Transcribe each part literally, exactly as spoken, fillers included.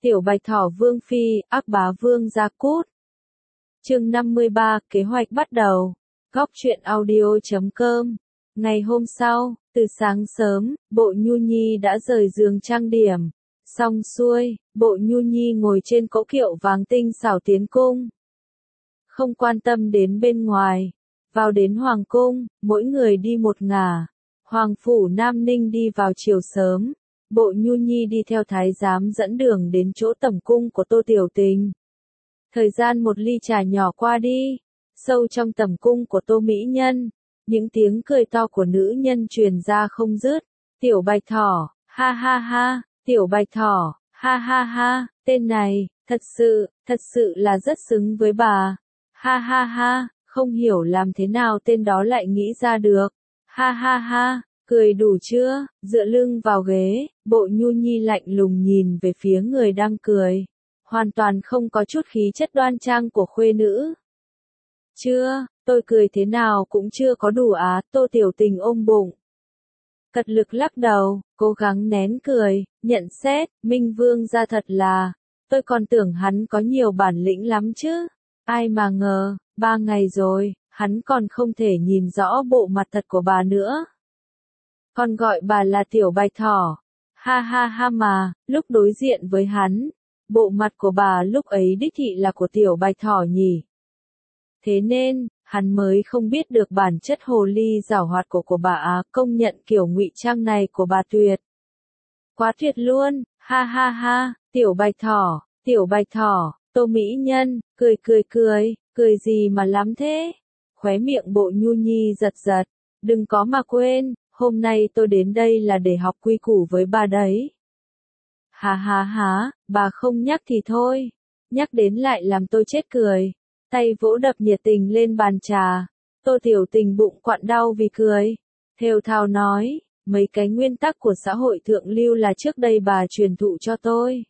Tiểu Bạch Thỏ Vương Phi, ác bá Vương Gia Cút. Chương năm mươi ba, kế hoạch bắt đầu. Góc truyện audio chấm com. Ngày hôm sau, từ sáng sớm, Bộ Nhu Nhi đã rời giường trang điểm. Xong xuôi, Bộ Nhu Nhi ngồi trên cỗ kiệu vàng tinh xảo tiến cung. Không quan tâm đến bên ngoài. Vào đến Hoàng cung, mỗi người đi một ngả. Hoàng phủ Nam Ninh đi vào chiều sớm. Bộ Nhu Nhi đi theo thái giám dẫn đường đến chỗ tẩm cung của Tô Tiểu Tình. Thời gian một ly trà nhỏ qua đi, sâu trong tẩm cung của Tô Mỹ Nhân, những tiếng cười to của nữ nhân truyền ra không dứt. Tiểu Bạch Thỏ, ha ha ha, Tiểu Bạch Thỏ, ha ha ha, tên này, thật sự, thật sự là rất xứng với bà. Ha ha ha, không hiểu làm thế nào tên đó lại nghĩ ra được. Ha ha ha. Cười đủ chưa? Dựa lưng vào ghế, Bộ Nhu Nhi lạnh lùng nhìn về phía người đang cười. Hoàn toàn không có chút khí chất đoan trang của khuê nữ. Chưa, tôi cười thế nào cũng chưa có đủ á, Tô Tiểu Tình ôm bụng. Cật lực lắc đầu, cố gắng nén cười, nhận xét, Minh Vương ra thật là, tôi còn tưởng hắn có nhiều bản lĩnh lắm chứ. Ai mà ngờ, ba ngày rồi, hắn còn không thể nhìn rõ bộ mặt thật của bà nữa. Còn gọi bà là Tiểu Bạch Thỏ. Ha ha ha mà, lúc đối diện với hắn, bộ mặt của bà lúc ấy đích thị là của Tiểu Bạch Thỏ nhỉ. Thế nên, hắn mới không biết được bản chất hồ ly giảo hoạt của của bà á, công nhận kiểu ngụy trang này của bà tuyệt. Quá tuyệt luôn, ha ha ha, Tiểu Bạch Thỏ, Tiểu Bạch Thỏ, Tô Mỹ Nhân, cười cười cười, cười gì mà lắm thế. Khóe miệng Bộ Nhu Nhi giật giật, đừng có mà quên. Hôm nay tôi đến đây là để học quy củ với bà đấy. Hà hà hà, bà không nhắc thì thôi. Nhắc đến lại làm tôi chết cười. Tay vỗ đập nhiệt tình lên bàn trà. Tô Tiểu Tình bụng quặn đau vì cười. Thều thào nói, mấy cái nguyên tắc của xã hội thượng lưu là trước đây bà truyền thụ cho tôi.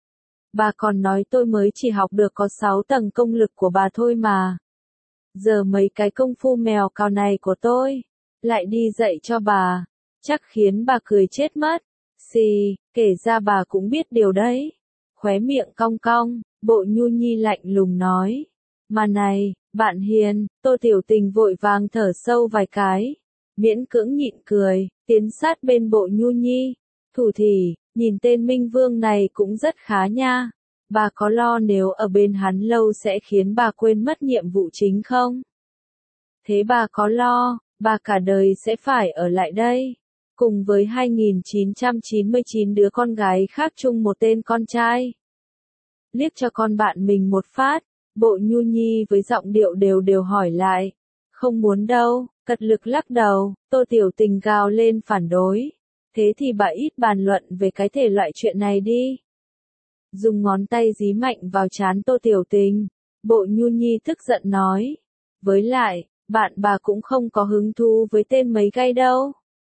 Bà còn nói tôi mới chỉ học được có sáu tầng công lực của bà thôi mà. Giờ mấy cái công phu mèo cào này của tôi lại đi dạy cho bà, chắc khiến bà cười chết mất. Xì, kể ra bà cũng biết điều đấy. Khóe miệng cong cong, Bộ Nhu Nhi lạnh lùng nói. Mà này, bạn hiền, Tô Tiểu Tình vội vàng thở sâu vài cái. Miễn cưỡng nhịn cười, tiến sát bên Bộ Nhu Nhi. Thủ thỉ, nhìn tên Minh Vương này cũng rất khá nha. Bà có lo nếu ở bên hắn lâu sẽ khiến bà quên mất nhiệm vụ chính không? Thế bà có lo, bà cả đời sẽ phải ở lại đây, cùng với hai nghìn chín trăm chín mươi chín đứa con gái khác chung một tên con trai. Liếc cho con bạn mình một phát, Bộ Nhu Nhi với giọng điệu đều đều hỏi lại. Không muốn đâu, cật lực lắc đầu, Tô Tiểu Tình gào lên phản đối. Thế thì bà ít bàn luận về cái thể loại chuyện này đi. Dùng ngón tay dí mạnh vào trán Tô Tiểu Tình, Bộ Nhu Nhi tức giận nói. Với lại, bạn bà cũng không có hứng thú với tên mấy gai đâu.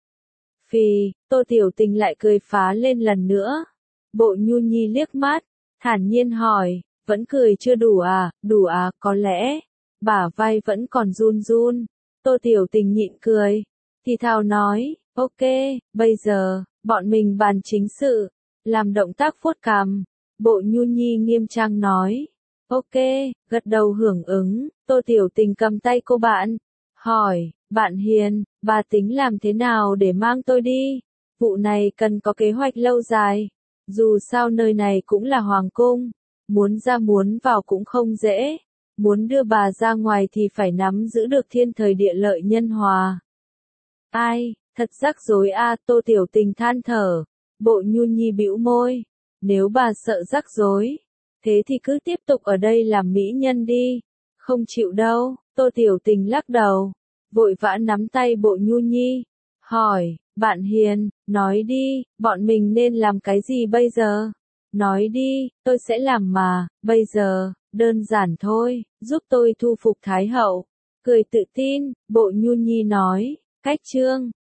Phì, Tô Tiểu Tình lại cười phá lên lần nữa. Bộ Nhu Nhi liếc mắt, thản nhiên hỏi, vẫn cười chưa đủ à, đủ à, có lẽ, bả vai vẫn còn run run. Tô Tiểu Tình nhịn cười, thì thào nói, ok, bây giờ, bọn mình bàn chính sự, làm động tác vuốt cằm. Bộ Nhu Nhi nghiêm trang nói. Ok, gật đầu hưởng ứng, Tô Tiểu Tình cầm tay cô bạn, hỏi, bạn hiền, bà tính làm thế nào để mang tôi đi? Vụ này cần có kế hoạch lâu dài, dù sao nơi này cũng là hoàng cung, muốn ra muốn vào cũng không dễ, muốn đưa bà ra ngoài thì phải nắm giữ được thiên thời địa lợi nhân hòa. Ai, thật rắc rối a, Tô Tiểu Tình than thở, Bộ Nhu Nhi bĩu môi, nếu bà sợ rắc rối, thế thì cứ tiếp tục ở đây làm mỹ nhân đi. Không chịu đâu, Tô Tiểu Tình lắc đầu, vội vã nắm tay Bộ Nhu Nhi, hỏi, bạn hiền, nói đi, bọn mình nên làm cái gì bây giờ? Nói đi, tôi sẽ làm mà, bây giờ, đơn giản thôi, giúp tôi thu phục Thái Hậu. Cười tự tin, Bộ Nhu Nhi nói, cách chương,